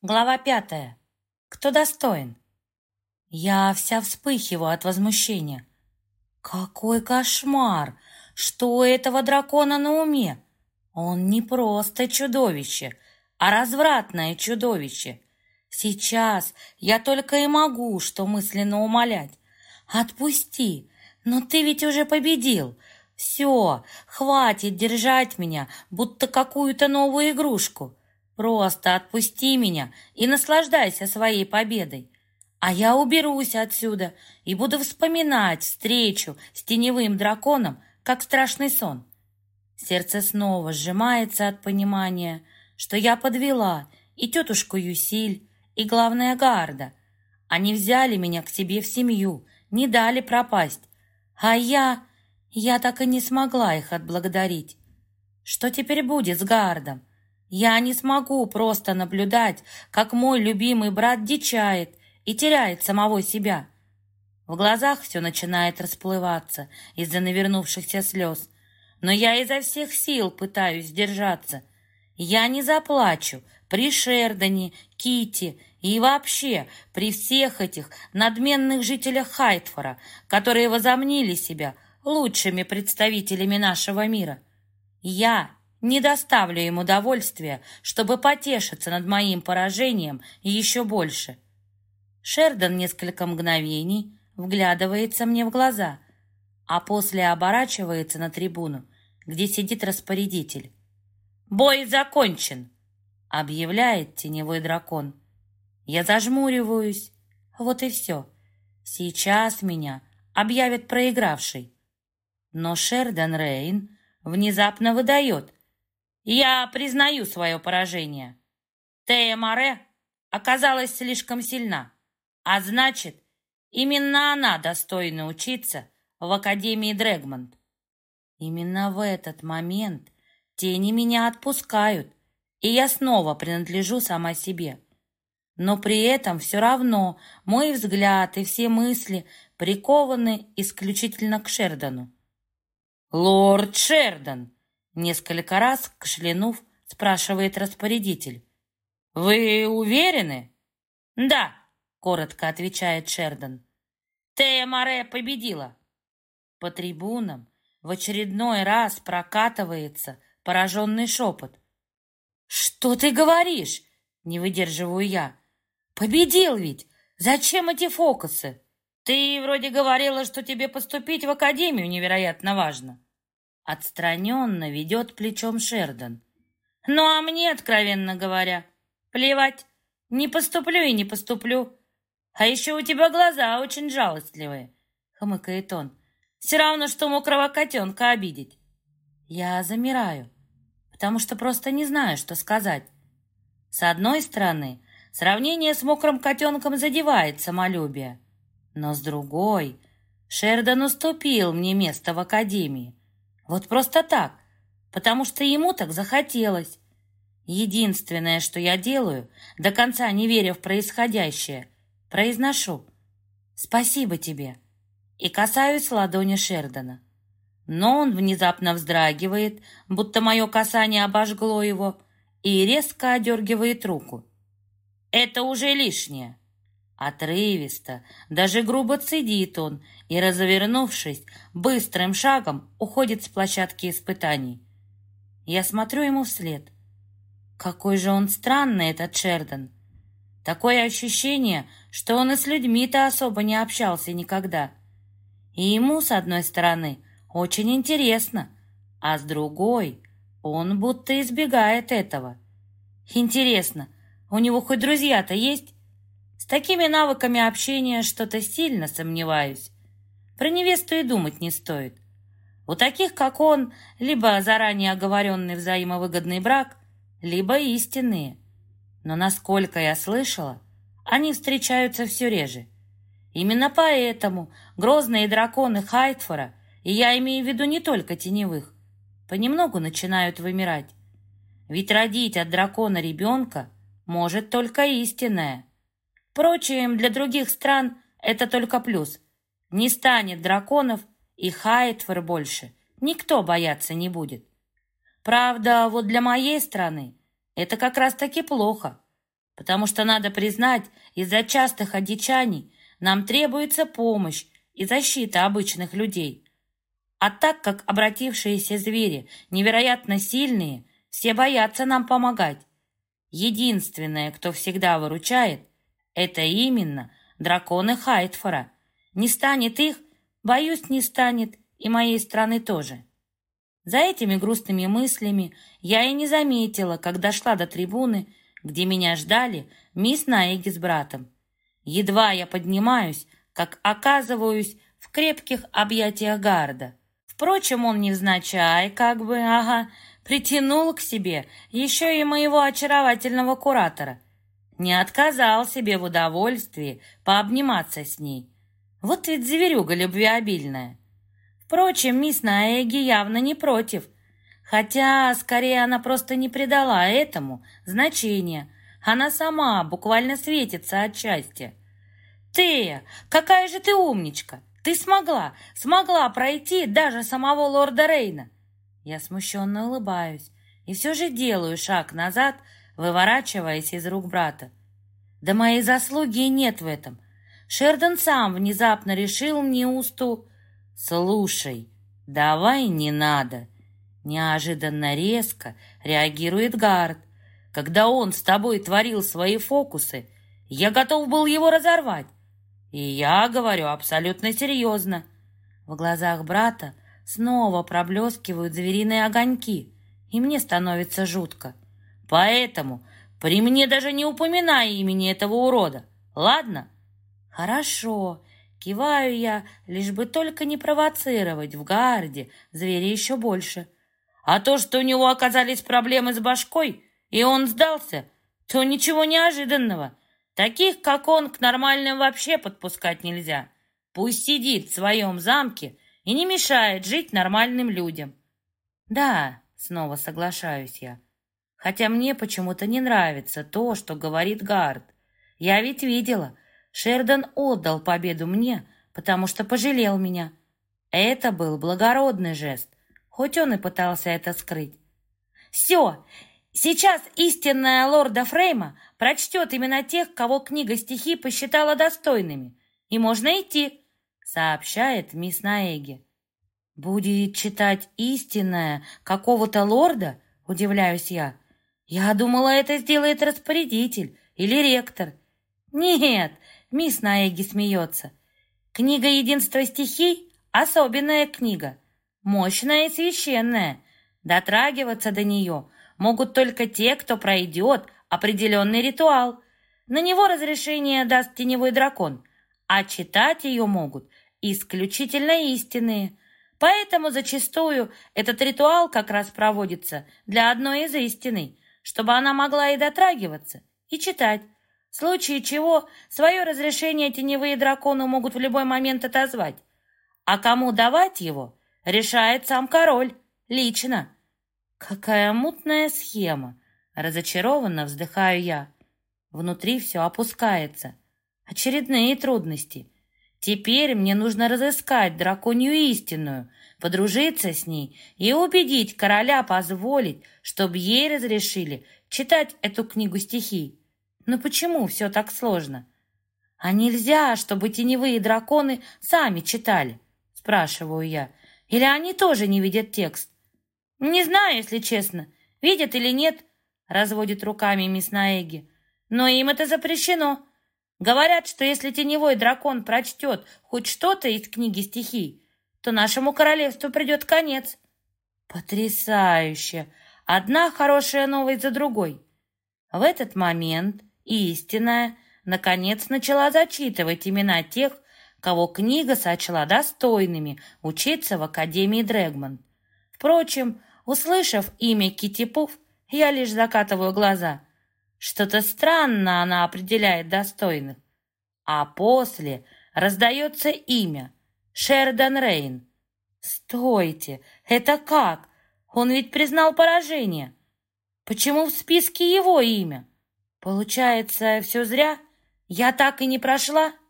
Глава 5. Кто достоин? Я вся вспыхиваю от возмущения. Какой кошмар! Что у этого дракона на уме? Он не просто чудовище, а развратное чудовище. Сейчас я только и могу что мысленно умолять. Отпусти, но ты ведь уже победил. Все, хватит держать меня, будто какую-то новую игрушку. Просто отпусти меня и наслаждайся своей победой. А я уберусь отсюда и буду вспоминать встречу с теневым драконом, как страшный сон. Сердце снова сжимается от понимания, что я подвела и тетушку Юсиль, и, главное, Гарда. Они взяли меня к себе в семью, не дали пропасть. А я так и не смогла их отблагодарить. Что теперь будет с Гардом? Я не смогу просто наблюдать, как мой любимый брат дичает и теряет самого себя. В глазах все начинает расплываться из-за навернувшихся слез, но я изо всех сил пытаюсь сдержаться. Я не заплачу при Шердане, Кити и вообще при всех этих надменных жителях Хайтфора, которые возомнили себя лучшими представителями нашего мира. Я не доставлю им удовольствия, чтобы потешиться над моим поражением еще больше. Шердан несколько мгновений вглядывается мне в глаза, а после оборачивается на трибуну, где сидит распорядитель. «Бой закончен!» — объявляет теневой дракон. Я зажмуриваюсь. Вот и все. Сейчас меня объявят проигравшей. Но Шердан Рейн внезапно выдает: «Я признаю свое поражение. Тея Море оказалась слишком сильна, а значит, именно она достойна учиться в Академии Дрэгмонт». Именно в этот момент тени меня отпускают, и я снова принадлежу сама себе. Но при этом все равно мой взгляд и все мысли прикованы исключительно к Шердану. «Лорд Шердан!» Несколько раз, кашлянув, спрашивает распорядитель. «Вы уверены?» «Да», — коротко отвечает Шердан. «Тея Море победила». По трибунам в очередной раз прокатывается пораженный шепот. «Что ты говоришь?» — не выдерживаю я. «Победил ведь! Зачем эти фокусы? Ты вроде говорила, что тебе поступить в академию невероятно важно». Отстраненно ведет плечом Шердан. «Ну, а мне, откровенно говоря, плевать. Не поступлю и не поступлю. А еще у тебя глаза очень жалостливые», — хмыкает он. «Все равно, что мокрого котенка обидеть». Я замираю, потому что просто не знаю, что сказать. С одной стороны, сравнение с мокрым котенком задевает самолюбие. Но с другой, Шердан уступил мне место в академии. Вот просто так, потому что ему так захотелось. Единственное, что я делаю, до конца не веря в происходящее, произношу «Спасибо тебе» и касаюсь ладони Шердана. Но он внезапно вздрагивает, будто мое касание обожгло его, и резко одергивает руку. «Это уже лишнее». Отрывисто, даже грубо цедит он и, развернувшись, быстрым шагом уходит с площадки испытаний. Я смотрю ему вслед. Какой же он странный, этот Шердан. Такое ощущение, что он и с людьми-то особо не общался никогда. И ему, с одной стороны, очень интересно, а с другой он будто избегает этого. Интересно, у него хоть друзья-то есть? С такими навыками общения что-то сильно сомневаюсь. Про невесту и думать не стоит. У таких, как он, либо заранее оговоренный взаимовыгодный брак, либо истинные. Но, насколько я слышала, они встречаются все реже. Именно поэтому грозные драконы Хайтфора, и я имею в виду не только теневых, понемногу начинают вымирать. Ведь родить от дракона ребенка может только истинная. Впрочем, для других стран это только плюс. Не станет драконов, и Хайтфор больше никто бояться не будет. Правда, вот для моей страны это как раз-таки плохо, потому что, надо признать, из-за частых одичаний нам требуется помощь и защита обычных людей. А так как обратившиеся звери невероятно сильные, все боятся нам помогать. Единственное, кто всегда выручает, это именно драконы Хайтфора. Не станет их, боюсь, не станет и моей страны тоже. За этими грустными мыслями я и не заметила, как дошла до трибуны, где меня ждали мисс Наэги с братом. Едва я поднимаюсь, как оказываюсь в крепких объятиях Гарда. Впрочем, он невзначай, притянул к себе еще и моего очаровательного куратора. Не отказал себе в удовольствии пообниматься с ней. Вот ведь зверюга любвеобильная. Впрочем, мисс Наэги явно не против, хотя, скорее, она просто не придала этому значения. Она сама буквально светится от счастья. «Тея, какая же ты умничка! Ты смогла пройти даже самого лорда Рейна!» Я смущенно улыбаюсь и все же делаю шаг назад, выворачиваясь из рук брата. Да моей заслуги и нет в этом. Шердон сам внезапно решил мне «Слушай, давай не надо!» Неожиданно резко реагирует Гард. «Когда он с тобой творил свои фокусы, я готов был его разорвать. И я говорю абсолютно серьезно». В глазах брата снова проблескивают звериные огоньки, и мне становится жутко. «Поэтому при мне даже не упоминай имени этого урода, ладно?» «Хорошо», — киваю я, лишь бы только не провоцировать в Гарде зверя еще больше. «А то, что у него оказались проблемы с башкой, и он сдался, то ничего неожиданного. Таких, как он, к нормальным вообще подпускать нельзя. Пусть сидит в своем замке и не мешает жить нормальным людям». «Да», — снова соглашаюсь я, хотя мне почему-то не нравится то, что говорит Гард. Я ведь видела, Шердон отдал победу мне, потому что пожалел меня. Это был благородный жест, хоть он и пытался это скрыть. «Все, сейчас истинная лорда Фрейма прочтет именно тех, кого книга стихий посчитала достойными, и можно идти», — сообщает мисс Наэги. «Будет читать истинная какого-то лорда?» — удивляюсь я. «Я думала, это сделает распорядитель или ректор». «Нет», — мисс Наэги смеется. «Книга единства стихий — особенная книга, мощная и священная. Дотрагиваться до нее могут только те, кто пройдет определенный ритуал. На него разрешение даст теневой дракон, а читать ее могут исключительно истинные. Поэтому зачастую этот ритуал как раз проводится для одной из истинной, чтобы она могла и дотрагиваться, и читать, в случае чего свое разрешение теневые драконы могут в любой момент отозвать. А кому давать его, решает сам король, лично». «Какая мутная схема!» Разочарованно вздыхаю я. Внутри все опускается. Очередные трудности. Теперь мне нужно разыскать драконью истинную, подружиться с ней и убедить короля позволить, чтобы ей разрешили читать эту книгу стихий. Но почему все так сложно? «А нельзя, чтобы теневые драконы сами читали?» Спрашиваю я. «Или они тоже не видят текст?» «Не знаю, если честно, видят или нет», — разводит руками мисс Наэги. «Но им это запрещено. Говорят, что если теневой дракон прочтет хоть что-то из книги стихий, то нашему королевству придет конец». Потрясающе! Одна хорошая новость за другой. В этот момент истинная, наконец, начала зачитывать имена тех, кого книга сочла достойными учиться в Академии Дрэгмонт. Впрочем, услышав имя Китти-Пуф, я лишь закатываю глаза. Что-то странно она определяет достойных. А после раздается имя Шердон Рейн. Стойте, это как? Он ведь признал поражение. Почему в списке его имя? Получается, все зря? Я так и не прошла?